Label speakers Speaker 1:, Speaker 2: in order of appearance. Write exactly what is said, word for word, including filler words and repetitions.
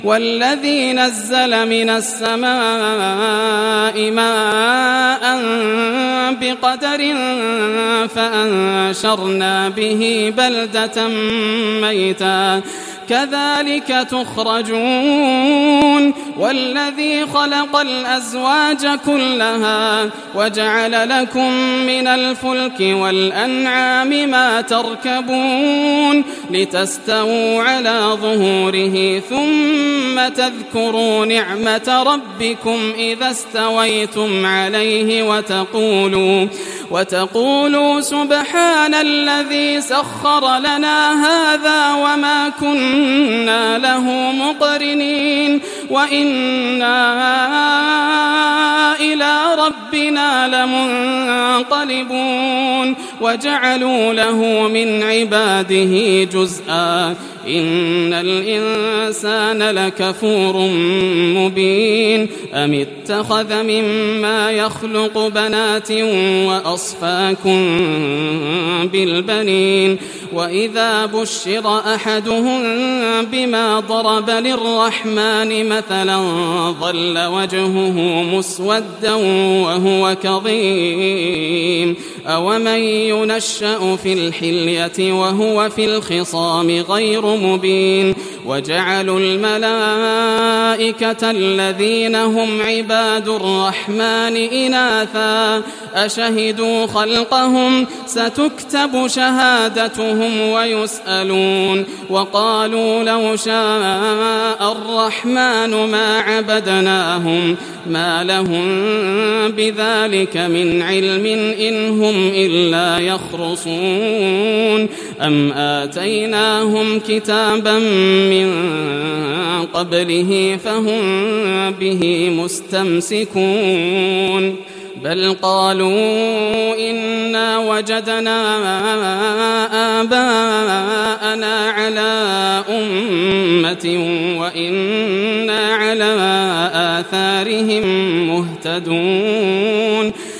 Speaker 1: والذي نزل من السماء ماء بقدر فأنشرنا به بلدة ميتا كذلك تخرجون والذي خلق الأزواج كلها وجعل لكم من الفلك والأنعام ما تركبون لتستووا على ظهوره ثم تذكروا نعمة ربكم إذا استويتم عليه وتقولوا, وتقولوا سبحان الذي سخر لنا هذا وما كنا له مقرنين وإنا إلى ربنا لمنقلبون وجعلوا له من عباده جزءا إن الإنسان لكفور مبين أم اتخذ مما يخلق بنات وأصفاكم بالبنين وإذا بشر أحدهم بما ضرب للرحمن مثلا ظل وجهه مسودا وهو كظيم أومن ينشأ في الحلية وهو في الخصام غير مبين وجعلوا الملائكة الذين هم عباد الرحمن إناثا أشهدوا خلقهم ستكتب شهادتهم ويسألون وقالوا لو شاء الرحمن ما عبدناهم ما لهم بذلك من علم إن هم إلا يخرصون أم آتيناهم كتابا من قبله فهم به مستمسكون بل قالوا إنا وجدنا آباءنا على أمة وإنا على آثارهم مهتدون